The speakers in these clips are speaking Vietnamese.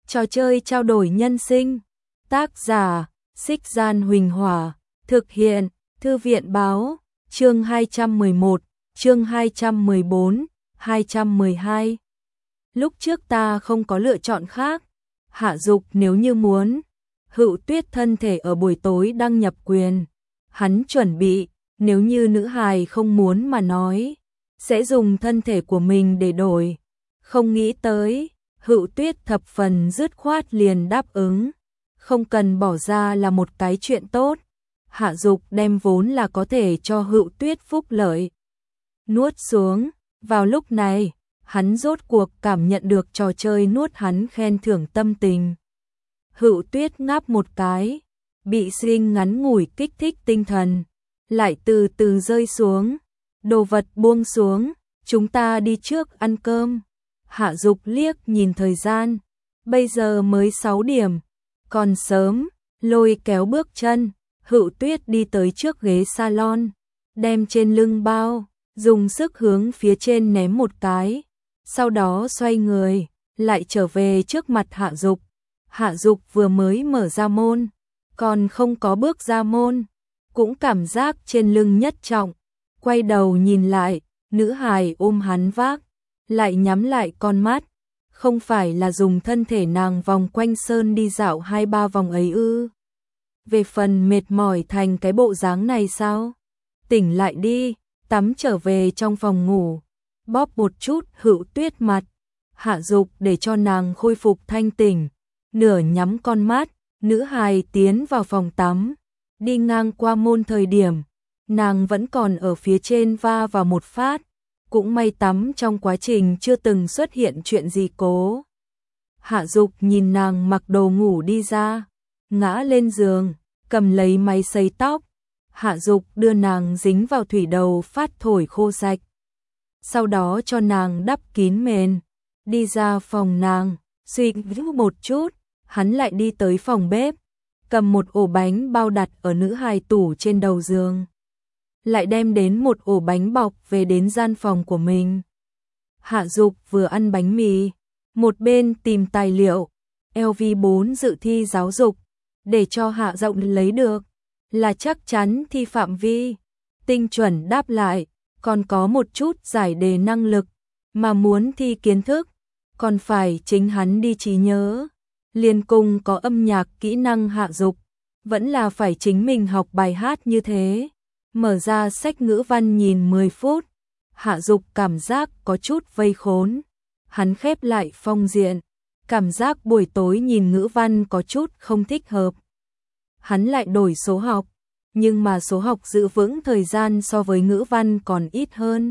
Trò chơi trao đổi nhân sinh. Tác giả: Xích Gian Huỳnh Hỏa. Thực hiện: Thư viện Báo. Chương 211, chương 214, 212. Lúc trước ta không có lựa chọn khác. Hạ Dục nếu như muốn. Hựu Tuyết thân thể ở buổi tối đăng nhập quyền. Hắn chuẩn bị, nếu như nữ hài không muốn mà nói, sẽ dùng thân thể của mình để đổi. Không nghĩ tới, Hựu Tuyết thập phần dứt khoát liền đáp ứng. Không cần bỏ ra là một cái chuyện tốt. Hạ Dục đem vốn là có thể cho Hựu Tuyết phúc lợi nuốt xuống. Vào lúc này, hắn rốt cuộc cảm nhận được trò chơi nuốt hắn khen thưởng tâm tình. Hựu Tuyết ngáp một cái, bị sinh ngắn ngủi kích thích tinh thần, lại từ từ rơi xuống. Đồ vật buông xuống, chúng ta đi trước ăn cơm. Hạ Dục liếc nhìn thời gian, bây giờ mới 6 điểm, còn sớm. Lôi kéo bước chân, Hựu Tuyết đi tới trước ghế salon, đem trên lưng bao, dùng sức hướng phía trên ném một cái, sau đó xoay người, lại trở về trước mặt Hạ Dục. Hạ Dục vừa mới mở ra môn, còn không có bước ra môn, cũng cảm giác trên lưng nhất trọng, quay đầu nhìn lại, nữ hài ôm hắn vác, lại nhắm lại con mắt. Không phải là dùng thân thể nàng vòng quanh sơn đi dạo 2-3 vòng ấy ư? Về phần mệt mỏi thành cái bộ dáng này sao? Tỉnh lại đi, tắm trở về trong phòng ngủ, bóp một chút Hựu Tuyết mặt. Hạ Dục để cho nàng khôi phục thanh tỉnh, nửa nhắm con mắt, nữ hài tiến vào phòng tắm, đi ngang qua môn thời điểm, nàng vẫn còn ở phía trên va vào một phát. Cũng may tắm trong quá trình chưa từng xuất hiện chuyện gì cố. Hạ Dục nhìn nàng mặc đồ ngủ đi ra, ngã lên giường, cầm lấy máy sấy tóc. Hạ Dục đưa nàng dính vào thủy đầu phát thổi khô sạch. Sau đó cho nàng đắp kín mền, đi ra phòng nàng, suy nghĩ một chút, hắn lại đi tới phòng bếp, cầm một ổ bánh bao đặt ở nữ hài tủ trên đầu giường. Lại đem đến một ổ bánh bọc về đến gian phòng của mình. Hạ Dục vừa ăn bánh mì, một bên tìm tài liệu, LV4 dự thi giáo dục, để cho Hạ Dục lấy được, là chắc chắn thi phạm vi, tinh chuẩn đáp lại, còn có một chút giải đề năng lực, mà muốn thi kiến thức, còn phải chính hắn đi trí nhớ. Liên cùng có âm nhạc kỹ năng Hạ Dục, vẫn là phải chính mình học bài hát như thế. Mở ra sách ngữ văn nhìn 10 phút, Hạ Dục cảm giác có chút vây khốn. Hắn khép lại phong diện, cảm giác buổi tối nhìn ngữ văn có chút không thích hợp. Hắn lại đổi số học, nhưng mà số học giữ vững thời gian so với ngữ văn còn ít hơn.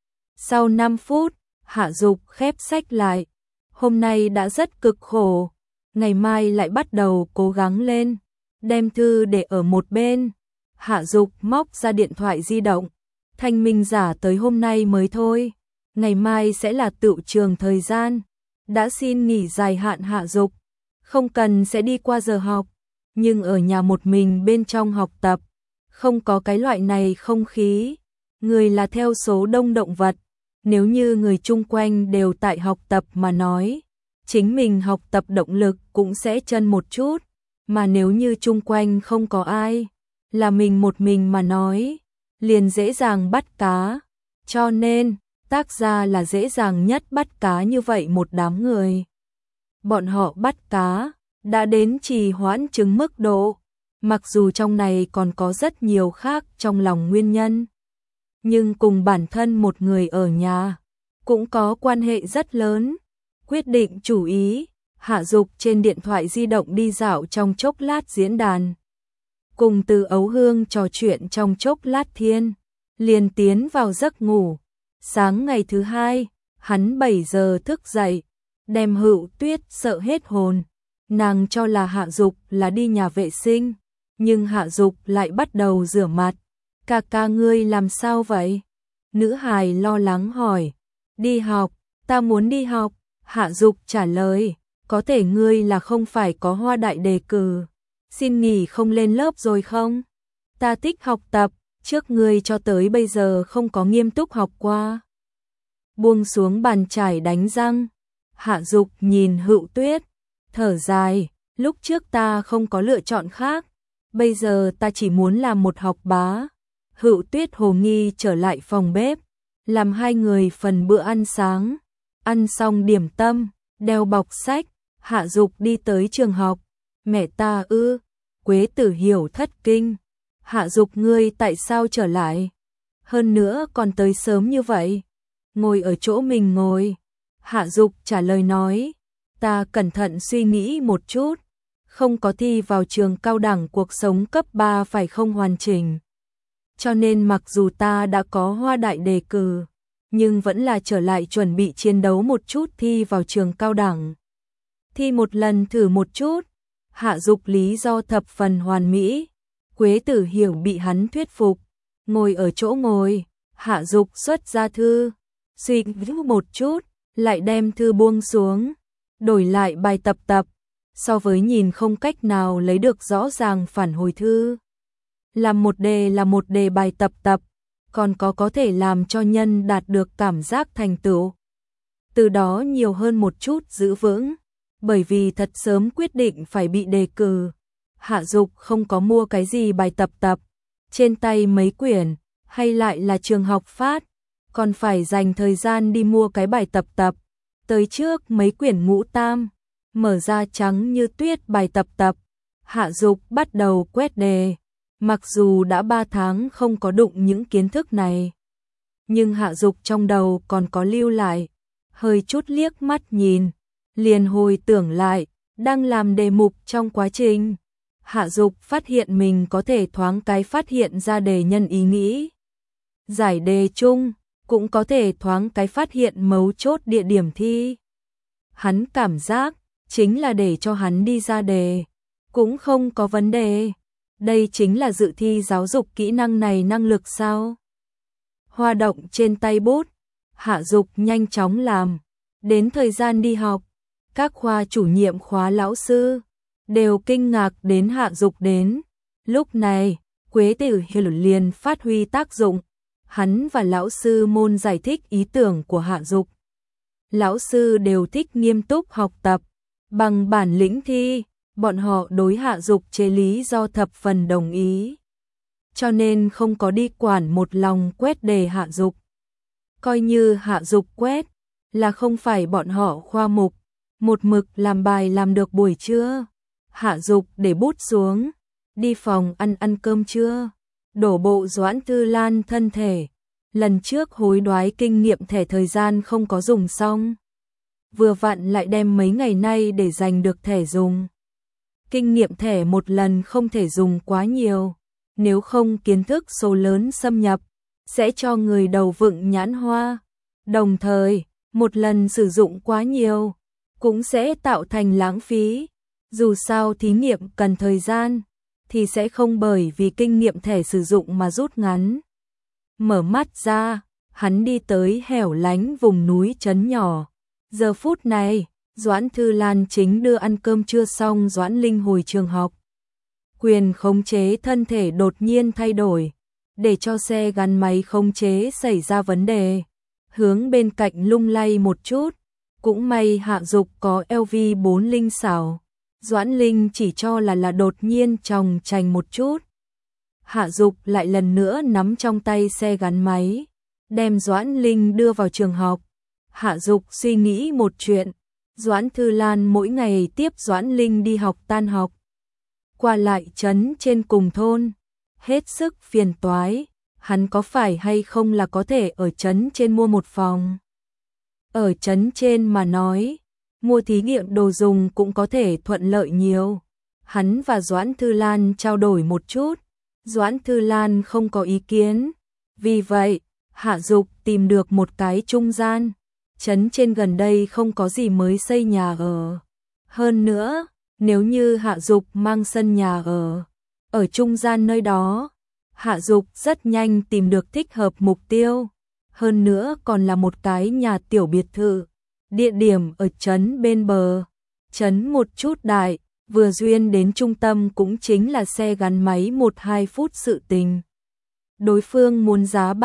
Sau 5 phút, Hạ Dục khép sách lại. Hôm nay đã rất cực khổ, ngày mai lại bắt đầu cố gắng lên. Đem thư để ở một bên. Hạ Dục móc ra điện thoại di động. Thanh minh giả tới hôm nay mới thôi, ngày mai sẽ là tựu trường thời gian. Đã xin nghỉ dài hạn Hạ Dục, không cần sẽ đi qua giờ học, nhưng ở nhà một mình bên trong học tập, không có cái loại này không khí. Người là theo số đông động vật, nếu như người chung quanh đều tại học tập mà nói, chính mình học tập động lực cũng sẽ chân một chút, mà nếu như chung quanh không có ai, là mình một mình mà nói, liền dễ dàng bắt cá. Cho nên, tác gia là dễ dàng nhất bắt cá như vậy một đám người. Bọn họ bắt cá, đã đến trì hoãn chứng mức độ, mặc dù trong này còn có rất nhiều khác trong lòng nguyên nhân. Nhưng cùng bản thân một người ở nhà, cũng có quan hệ rất lớn. Quyết định chủ ý, Hạ Dục trên điện thoại di động đi dạo trong chốc lát diễn đàn. Cùng Từ Ấu Hương trò chuyện trong chốc lát thiên, liền tiến vào giấc ngủ. Sáng ngày thứ hai, hắn 7 giờ thức dậy, đem Hựu Tuyết sợ hết hồn. Nàng cho là Hạ Dục là đi nhà vệ sinh, nhưng Hạ Dục lại bắt đầu rửa mặt. Ca ca ngươi làm sao vậy? Nữ hài lo lắng hỏi. Đi học, ta muốn đi học. Hạ Dục trả lời, có thể ngươi là không phải có hoa đại đề cử, xin nghỉ không lên lớp rồi không? Ta thích học tập, trước ngươi cho tới bây giờ không có nghiêm túc học qua. Buông xuống bàn chải đánh răng, Hạ Dục nhìn Hựu Tuyết, thở dài, lúc trước ta không có lựa chọn khác, bây giờ ta chỉ muốn làm một học bá. Hữu Tuyết hồ nghi trở lại phòng bếp, làm hai người phần bữa ăn sáng. Ăn xong điểm tâm, đeo bọc sách, Hạ Dục đi tới trường học. Mẹ ta ư? Quế Tử Hiểu thất kinh. Hạ Dục ngươi tại sao trở lại? Hơn nữa còn tới sớm như vậy. Ngồi ở chỗ mình ngồi. Hạ Dục trả lời nói, ta cẩn thận suy nghĩ một chút, không có thi vào trường cao đẳng cuộc sống cấp 3 phải không hoàn chỉnh. Cho nên mặc dù ta đã có Hoa Đại đề cử, nhưng vẫn là trở lại chuẩn bị chiến đấu một chút thi vào trường cao đẳng. Thi một lần thử một chút. Hạ Dục lý do thập phần hoàn mỹ. Quế Tử Hiểu bị hắn thuyết phục, ngồi ở chỗ ngồi. Hạ Dục xuất ra thư, suy nghĩ một chút, lại đem thư buông xuống, đổi lại bài tập tập. So với nhìn không cách nào lấy được rõ ràng phản hồi thư, làm một đề là một đề bài tập tập, còn có thể làm cho nhân đạt được cảm giác thành tựu. Từ đó nhiều hơn một chút giữ vững, bởi vì thật sớm quyết định phải bị đề cử. Hạ Dục không có mua cái gì bài tập tập, trên tay mấy quyển, hay lại là trường học phát, còn phải dành thời gian đi mua cái bài tập tập. Tới trước mấy quyển ngũ tam, mở ra trắng như tuyết bài tập tập, Hạ Dục bắt đầu quét đề. Mặc dù đã 3 tháng không có đụng những kiến thức này, nhưng Hạ Dục trong đầu còn có lưu lại, hơi chút liếc mắt nhìn, liền hồi tưởng lại, đang làm đề mục trong quá trình. Hạ Dục phát hiện mình có thể thoáng cái phát hiện ra đề nhân ý nghĩ. Giải đề chung, cũng có thể thoáng cái phát hiện mấu chốt địa điểm thi. Hắn cảm giác, chính là để cho hắn đi ra đề, cũng không có vấn đề. Đây chính là dự thi giáo dục kỹ năng này năng lực sao? Hoa động trên tay bút, Hạ Dục nhanh chóng làm. Đến thời gian đi học, các khoa chủ nhiệm khóa lão sư đều kinh ngạc đến Hạ Dục đến. Lúc này, Quế Tử Hiểu liền phát huy tác dụng. Hắn và lão sư môn giải thích ý tưởng của Hạ Dục. Lão sư đều thích nghiêm túc học tập, bằng bản lĩnh thi. Bọn họ đối Hạ Dục chế lý do thập phần đồng ý, cho nên không có đi quản một lòng quét đề Hạ Dục. Coi như Hạ Dục quét, là không phải bọn họ khoa mục, một mực làm bài làm được buổi trưa. Hạ Dục để bút xuống, đi phòng ăn cơm trưa, đổ bộ Doãn Thư Lan thân thể. Lần trước hối đoái kinh nghiệm thẻ thời gian không có dùng xong, vừa vặn lại đem mấy ngày nay để dành được thẻ dùng. Kinh nghiệm thẻ một lần không thể dùng quá nhiều, nếu không kiến thức số lớn xâm nhập, sẽ cho người đầu vựng nhãn hoa. Đồng thời, một lần sử dụng quá nhiều, cũng sẽ tạo thành lãng phí. Dù sao thí nghiệm cần thời gian, thì sẽ không bởi vì kinh nghiệm thẻ sử dụng mà rút ngắn. Mở mắt ra, hắn đi tới hẻo lánh vùng núi trấn nhỏ. Giờ phút này, Doãn Thư Lan chính đưa ăn cơm trưa xong Doãn Linh hồi trường học. Quyền khống chế thân thể đột nhiên thay đổi, để cho xe gắn máy khống chế xảy ra vấn đề. Hướng bên cạnh lung lay một chút, cũng may Hạ Dục có LV406. Doãn Linh chỉ cho là đột nhiên tròng trành một chút. Hạ Dục lại lần nữa nắm trong tay xe gắn máy, đem Doãn Linh đưa vào trường học. Hạ Dục suy nghĩ một chuyện. Doãn Thư Lan mỗi ngày tiếp Doãn Linh đi học tan học, qua lại trấn trên cùng thôn, hết sức phiền toái. Hắn có phải hay không là có thể ở trấn trên mua một phòng? Ở trấn trên mà nói, mua thí nghiệm đồ dùng cũng có thể thuận lợi nhiều. Hắn và Doãn Thư Lan trao đổi một chút, Doãn Thư Lan không có ý kiến. Vì vậy, Hạ Dục tìm được một cái trung gian. Trấn trên gần đây không có gì mới xây nhà ở. Hơn nữa, nếu như Hạ Dục mang sân nhà ở trung gian nơi đó, Hạ Dục rất nhanh tìm được thích hợp mục tiêu. Hơn nữa còn là một cái nhà tiểu biệt thự. Địa điểm ở trấn bên bờ. Trấn một chút đại, vừa duyên đến trung tâm cũng chính là xe gắn máy 1-2 phút sự tình. Đối phương muốn giá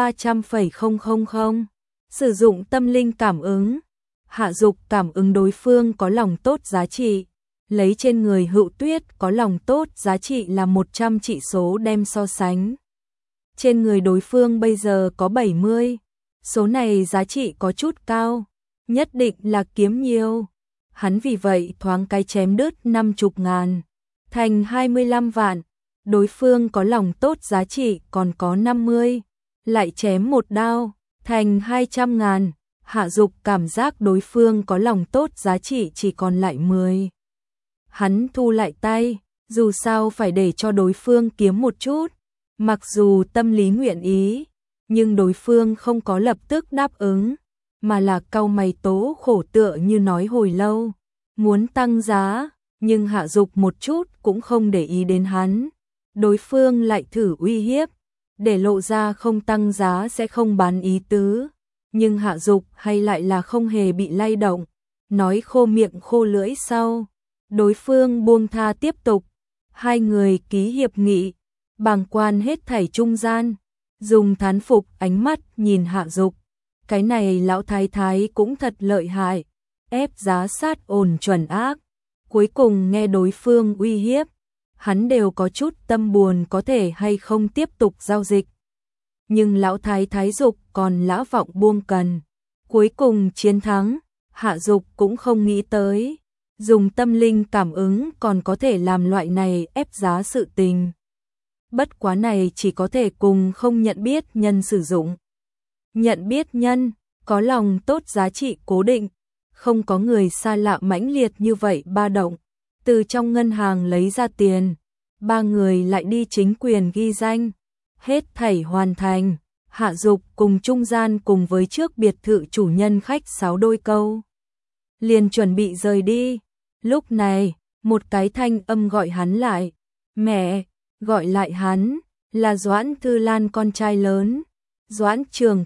300.000. Sử dụng tâm linh cảm ứng. Hạ Dục cảm ứng đối phương có lòng tốt giá trị, lấy trên người Hữu Tuyết có lòng tốt giá trị là 100 trị số đem so sánh. Trên người đối phương bây giờ có 70, số này giá trị có chút cao, nhất định là kiếm nhiều. Hắn vì vậy thoáng cái chém đứt 50.000, thành 25 vạn, đối phương có lòng tốt giá trị còn có 50, lại chém một đao, thành 200.000, Hạ Dục cảm giác đối phương có lòng tốt giá trị chỉ còn lại 10. Hắn thu lại tay, dù sao phải để cho đối phương kiếm một chút, mặc dù tâm lý nguyện ý, nhưng đối phương không có lập tức đáp ứng, mà là cau mày tố khổ tựa như nói hồi lâu, muốn tăng giá, nhưng Hạ Dục một chút cũng không để ý đến hắn. Đối phương lại thử uy hiếp, để lộ ra không tăng giá sẽ không bán ý tứ, nhưng Hạ Dục hay lại là không hề bị lay động, nói khô miệng khô lưỡi sau. Đối phương buông tha tiếp tục, hai người ký hiệp nghị, bàng quan hết thảy trung gian, dùng thán phục ánh mắt nhìn Hạ Dục. Cái này lão thái thái cũng thật lợi hại, ép giá sát ổn chuẩn ác, cuối cùng nghe đối phương uy hiếp, hắn đều có chút tâm buồn có thể hay không tiếp tục giao dịch. Nhưng lão thái thái Dục còn lã vọng buông cần, cuối cùng chiến thắng, Hạ Dục cũng không nghĩ tới, dùng tâm linh cảm ứng còn có thể làm loại này ép giá sự tình. Bất quá này chỉ có thể cùng không nhận biết nhân sử dụng. Nhận biết nhân, có lòng tốt giá trị cố định, không có người xa lạ mãnh liệt như vậy ba động. Từ trong ngân hàng lấy ra tiền, ba người lại đi chính quyền ghi danh, hết thảy hoàn thành. Hạ Dục cùng trung gian cùng với trước biệt thự chủ nhân khách sáo đôi câu, liền chuẩn bị rời đi. Lúc này, một cái thanh âm gọi hắn lại, mẹ, gọi lại hắn, là Doãn Thư Lan con trai lớn, Doãn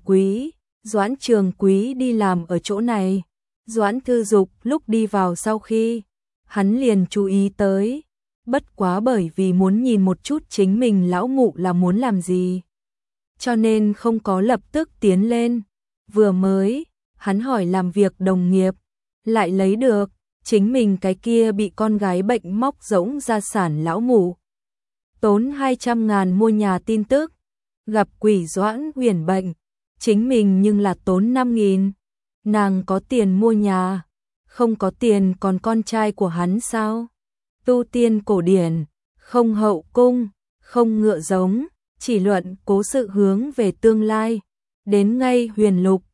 Trường Quý đi làm ở chỗ này. Doãn Thư Dục lúc đi vào sau khi, hắn liền chú ý tới, bất quá bởi vì muốn nhìn một chút chính mình lão mụ là muốn làm gì, cho nên không có lập tức tiến lên. Vừa mới, hắn hỏi làm việc đồng nghiệp, lại lấy được chính mình cái kia bị con gái bệnh móc rỗng gia sản lão mụ. Tốn 200.000 mua nhà tin tức, gặp quỷ Doãn Huyền bệnh, chính mình nhưng là tốn 5.000. Nàng có tiền mua nhà, không có tiền còn con trai của hắn sao? Tu tiên cổ điển, không hậu cung, không ngựa giống, chỉ luận cố sự hướng về tương lai. Đến ngay Huyền Lục,